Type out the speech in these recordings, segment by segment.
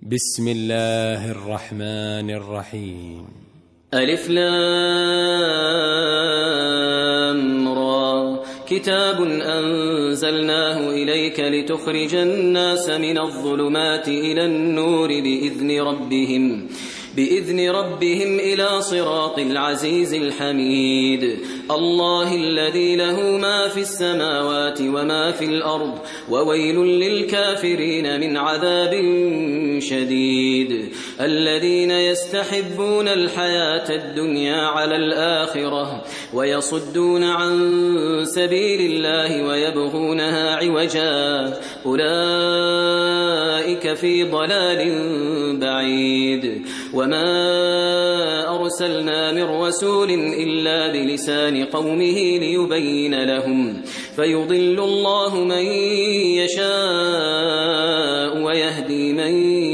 بسم الله الرحمن الرحيم. ألف لام را كتاب أنزلناه إليك لتخرج الناس من الظلمات إلى النور بإذن ربهم إلى صراط العزيز الحميد. الله الذي له ما في السماوات وما في الأرض وويل للكافرين من عذاب شديد. الذين يستحبون الحياة الدنيا على الآخرة ويصدون عن سبيل الله ويبغونها عوجا أولئك في ضلال بعيد. وما أرسلنا من رسول إلا بلسان قومه ليبين لهم فيضل الله من يشاء ويهدي من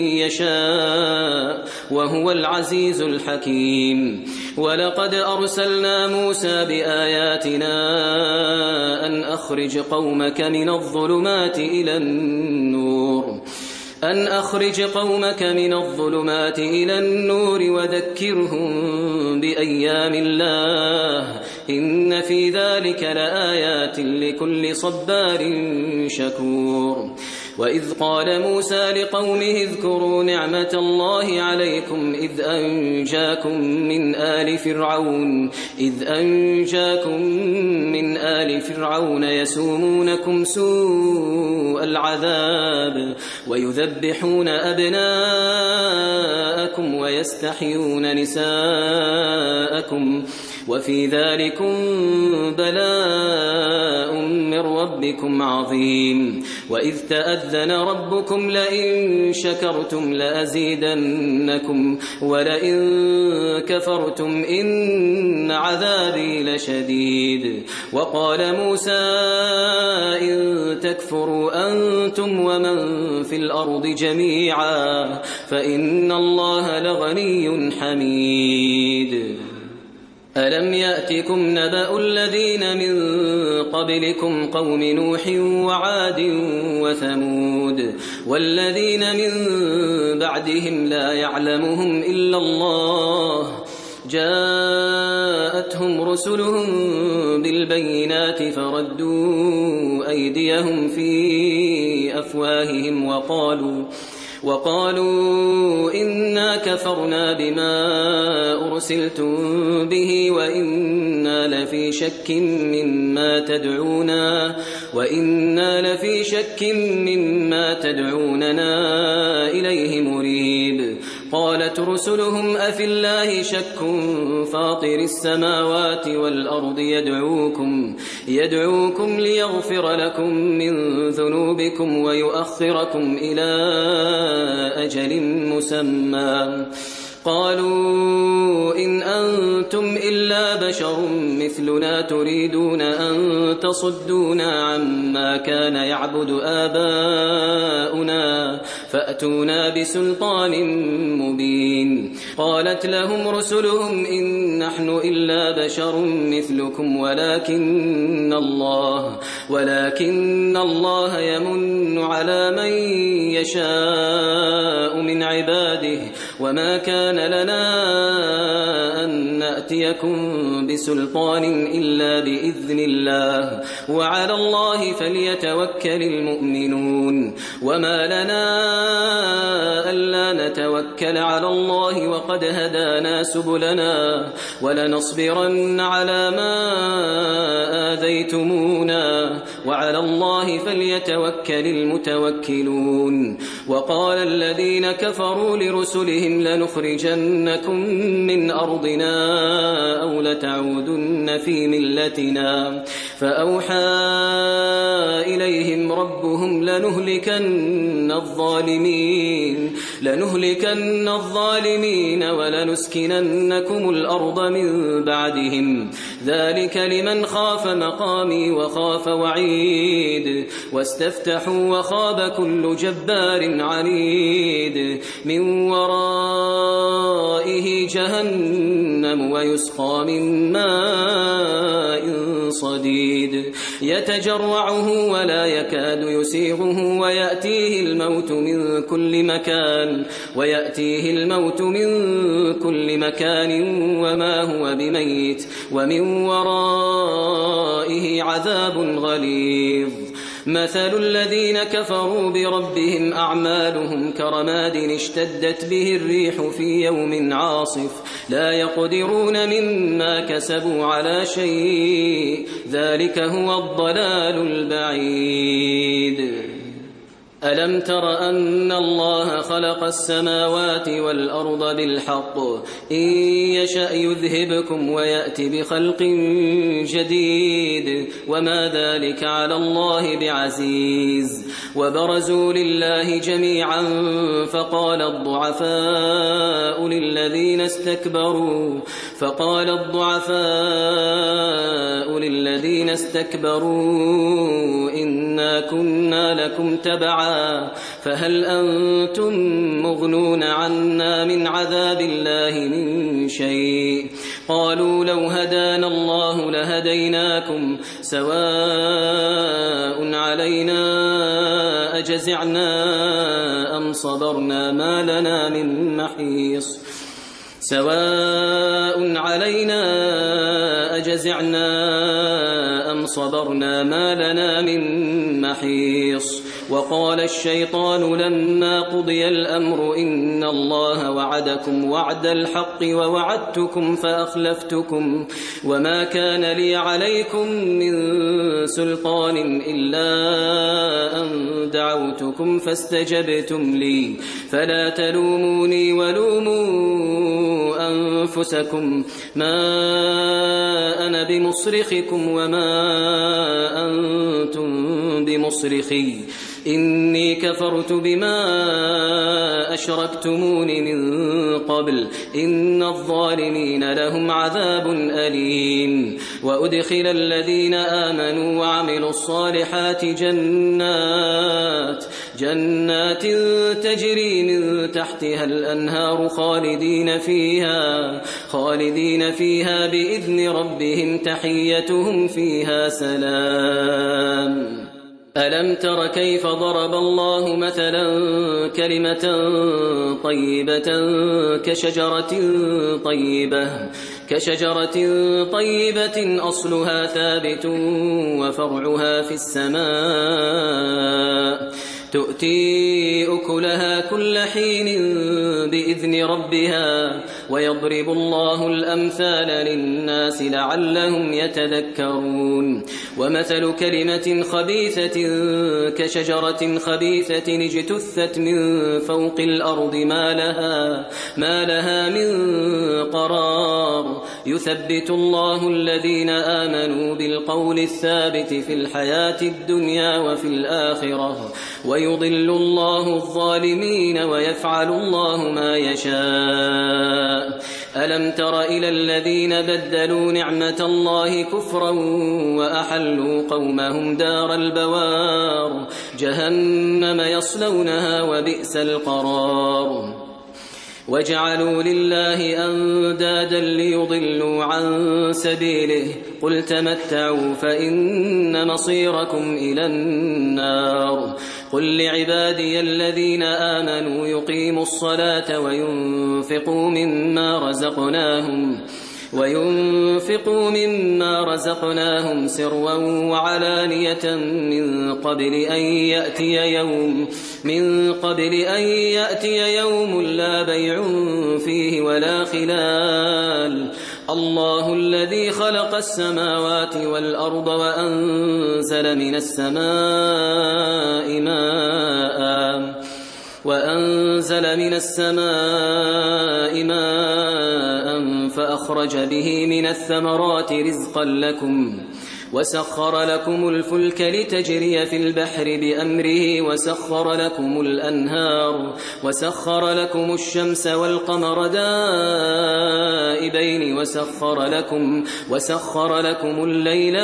يشاء وهو العزيز الحكيم. ولقد أرسلنا موسى بآياتنا أن أخرج قومك من الظلمات إلى النور وذكرهم بأيام الله إن في ذلك لآيات لكل صبار شكور. وإذ قال موسى لقومه اذكروا نعمة الله عليكم إذ أنجاكم من آل فرعون يسومونكم سوء العذاب ويذبحون أبناءكم ويستحيون نساءكم وفي ذلكم بلاء من ربكم عظيم. وإذ تأذن ربكم لئن شكرتم لأزيدنكم ولئن كفرتم إن عذابي لشديد. وقال موسى إن تكفروا أنتم ومن في الأرض جميعا فإن الله لغني حميد. ألم يأتكم نبأ الذين من قبلكم قوم نوح وعاد وثمود والذين من بعدهم لا يعلمهم إلا الله جاءتهم رسلهم بالبينات فردوا أيديهم في أفواههم وقالوا إنا كفرنا بما أرسلتم به وإنا لفي شك مما تدعوننا إليه مريب. قالت رسلهم أفي الله شك فاطر السماوات والأرض يدعوكم ليغفر لكم من ذنوبكم ويؤخركم إلى أجل مسمى. قالوا إن أنتم إلا بشر مثلنا تريدون أن تصدونا عما كان يعبد آباؤنا فأتونا بسلطان مبين. قالت لهم رسلهم إن نحن إلا بشر مثلكم ولكن الله يمن على من يشاء من عباده وما كان لنا أن نأتيكم بسلطان إلا بإذن الله وعلى الله فليتوكل المؤمنون. وما لنا ألا نتوكل على الله وقد هدانا سبلنا ولنصبرن على ما آذيتمونا وعلى الله فليتوكل المتوكلون. وقال الذين كفروا لرسلهم لنخرجنكم من أرضنا أو لتعودن في ملتنا فأوحى إليهم ربهم لنهلكن الظالمين ولنسكننكم الأرض من بعدهم ذلك لمن خاف مقامي وخاف وعيد. واستفتحوا وخاب كل جبار عنيد من ورائه جهنم ويسقى من ماء صديد يتجرعه ولا يكاد يسيغه ويأتيه الموت من كل مكان وما هو بميت ومن ورائه عذاب غليظ مثل الذين كفروا بربهم أعمالهم كرماد اشتدت به الريح في يوم عاصف لا يقدرون مما كسبوا على شيء ذلك هو الضلال البعيد ألم تر أن الله خلق السماوات والأرض بالحق إن يشأ يذهبكم ويأتي بخلق جديد وما ذلك على الله بعزيز وبرزوا لله جميعا فقال الضعفاء للذين استكبروا إنا كنا لكم تبعا فهل أنتم مغنون عنا من عذاب الله من شيء قالوا لو هدانا الله لهديناكم سواء علينا أجزعنا أم صبرنا ما لنا من محيص وقال الشيطان لما قضي الأمر إن الله وعدكم وعد الحق ووعدتكم فأخلفتكم وما كان لي عليكم من سلطان إلا أن دعوتكم فاستجبتم لي فلا تلوموني ولوموا أنفسكم ما أنا بمصرخكم وما أنتم بمصرخي إني كفرت بما أشركتمون من قبل إن الظالمين لهم عذاب أليم وأدخل الذين آمنوا وعملوا الصالحات جنات تجري من تحتها الأنهار خالدين فيها بإذن ربهم تحيتهم فيها سلام ألم تر كيف ضرب الله مثلا كلمة طيبة كشجرة طيبة أصلها ثابت وفرعها في السماء تؤتي أكلها كل حين بإذن ربها ويضرب الله الأمثال للناس لعلهم يتذكرون ومثل كلمة خبيثة كشجرة خبيثة اجتثت من فوق الأرض ما لها من قرار يثبت الله الذين آمنوا بالقول الثابت في الحياة الدنيا وفي الآخرة ويضل الله الظالمين ويفعل الله ما يشاء ألم تر إلى الذين بدلوا نعمة الله كفرا وأحلوا قومهم دار البوار جهنم يصلونها وبئس القرار وجعلوا لله أندادا ليضلوا عن سبيله قل تمتعوا فإن مصيركم إلى النار قل لعبادي الذين آمنوا يقيموا الصلاة وينفقوا مما رزقناهم سرا وعلانية من قبل أن يأتي يوم لا بيع فيه ولا خلال الله الذي خلق السماوات والأرض وأنزل من السماء ماء فأخرج به من الثمرات رزقا لكم وسخر لكم الفلك لتجري في البحر بأمره وسخر لكم الأنهار وسخر لكم الشمس والقمر دائبين وسخر لكم الليل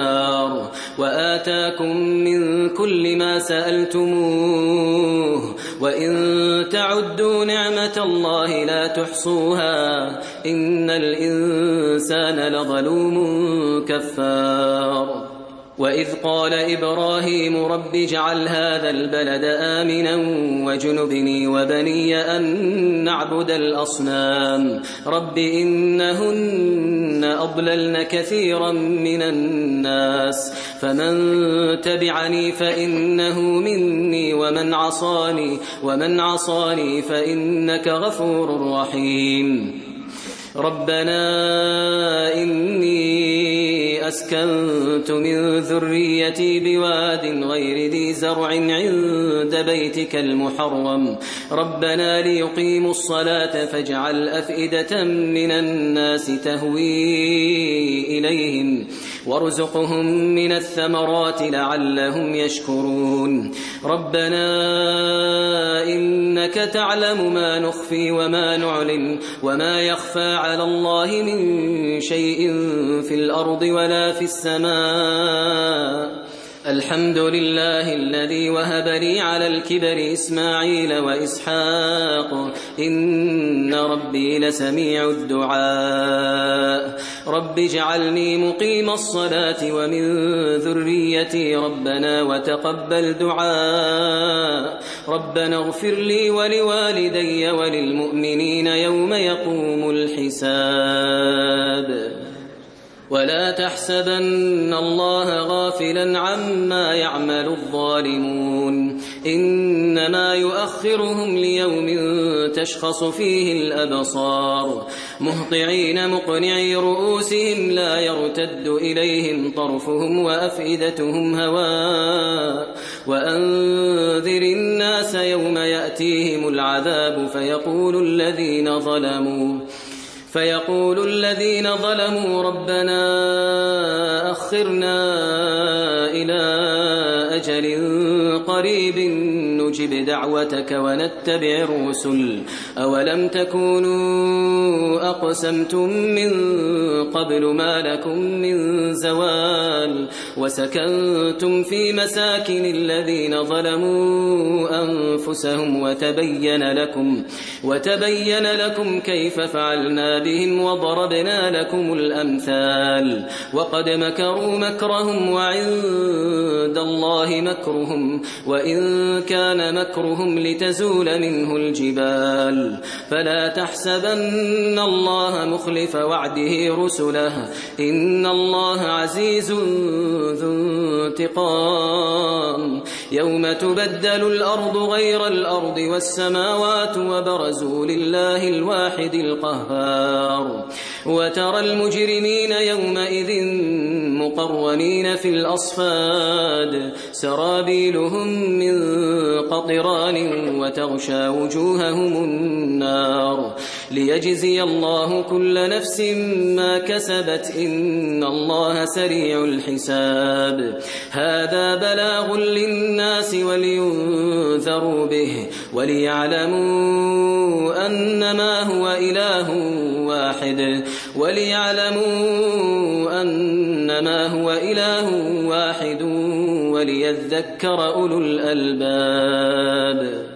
والنهار وآتاكم من كل ما سألتموه وإن تعدوا نعمة الله لا تحصوها إن الإنسان لظلوم كفار وإذ قال إبراهيم رب اجعل هذا البلد آمنا وجنبني وبني أن نعبد الأصنام رب إنهن أضللن كثيرا من الناس فمن تبعني فإنه مني ومن عصاني فإنك غفور رحيم ربنا إني أسكنت من ذريتي بواد غير ذي زرع عند بيتك المحرم ربنا ليقيموا الصلاة فاجعل أفئدة من الناس تهوي إليهم وارزقهم من الثمرات لعلهم يشكرون ربنا إنك تعلم ما نخفي وما نعلن وما يخفى على الله من شيء في الأرض ولا في السماء الحمد لله الذي وهب لي على الكبر إسماعيل وإسحاق إن ربي لسميع الدعاء رب اجعلني مقيم الصلاة ومن ذريتي ربنا وتقبل دعاء ربنا اغفر لي ولوالدي وللمؤمنين يوم يقوم الحساب ولا تحسبن الله غافلا عما يعمل الظالمون إنما يؤخرهم ليوم تشخص فيه الأبصار مهطعين مقنعي رؤوسهم لا يرتد إليهم طرفهم وأفئدتهم هواء وأنذر الناس يوم يأتيهم العذاب فيقول الذين ظلموا ربنا أخرنا إلى أجل قريب نجب دعوتك ونتبع الرسل أولم تكونوا أقسمتم من قبل ما لكم من زوال وسكنتم في مساكن الذين ظلموا أنفسهم وتبين لكم كيف فعلنا بهم وضربنا لكم الأمثال وقد مكروا مكرهم وعند الله مكرهم وإن كان مكرهم لتزول منه الجبال فلا تحسبن الله مخلف وعده رسله إن الله عزيز ذو انتقام يوم تبدل الأرض غير الأرض والسماوات وبرزوا لله الواحد القهار وترى المجرمين يومئذ مقرنين في الأصفاد سرابيلهم من قطران وتغشى وجوههم النار ليجزي الله كل نفس ما كسبت إن الله سريع الحساب هذا بلاغ للناس ولينذروا به وليعلموا أنما هو إله واحد وليذكر أولو الألباب